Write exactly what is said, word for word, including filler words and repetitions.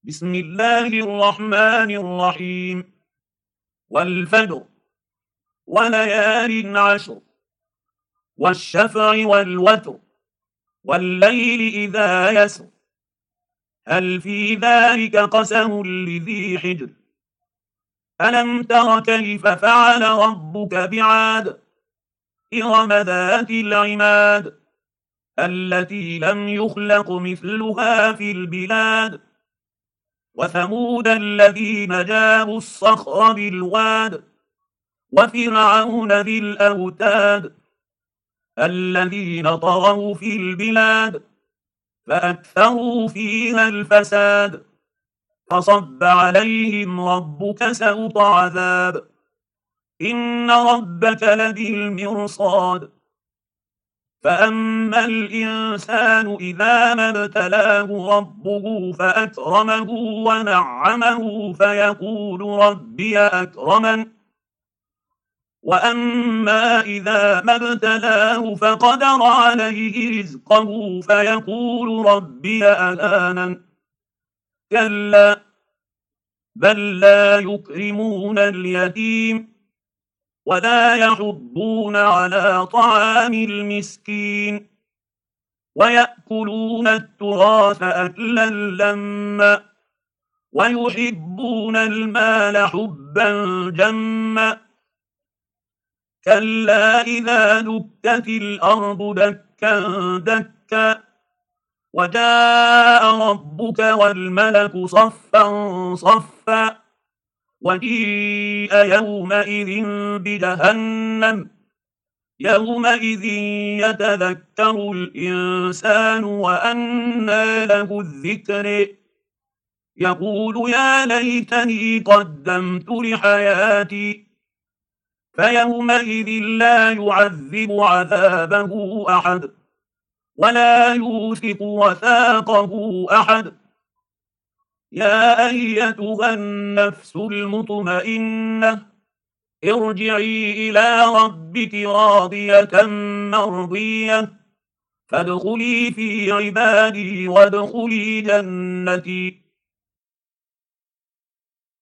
بسم الله الرحمن الرحيم. والفجر وليال عشر والشفع والوتر والليل إذا يسر هل في ذلك قسم لذي حجر ألم تر كيف فعل ربك بعاد إرم ذات العماد التي لم يخلق مثلها في البلاد وثمود الذين جابوا الصخر بالواد وفرعون ذي الأوتاد الذين طغوا في البلاد فأكثروا فيها الفساد فصب عليهم ربك سوط عذاب إن ربك لبالمرصاد فأما الإنسان إذا ما ابتلاه ربه فأكرمه ونعمه فيقول ربي أكرمن وأما إذا ما ابتلاه فقدر عليه رزقه فيقول ربي أهانن كلا بل لا يكرمون اليتيم ولا يحضون على طعام المسكين ويأكلون التراث أكلا لما ويحبون المال حبا جما كلا إذا دكت الأرض دكا دكا وجاء ربك والملك صفا صفا وجيء يومئذ بجهنم يومئذ يتذكر الإنسان وأنى له الذكر يقول يا ليتني قدمت لحياتي فيومئذ لا يعذب عذابه أحد ولا يوثق وثاقه أحد يا أيتها النفس المطمئنة ارجعي إلى ربك راضية مرضية فادخلي في عبادي وادخلي جنتي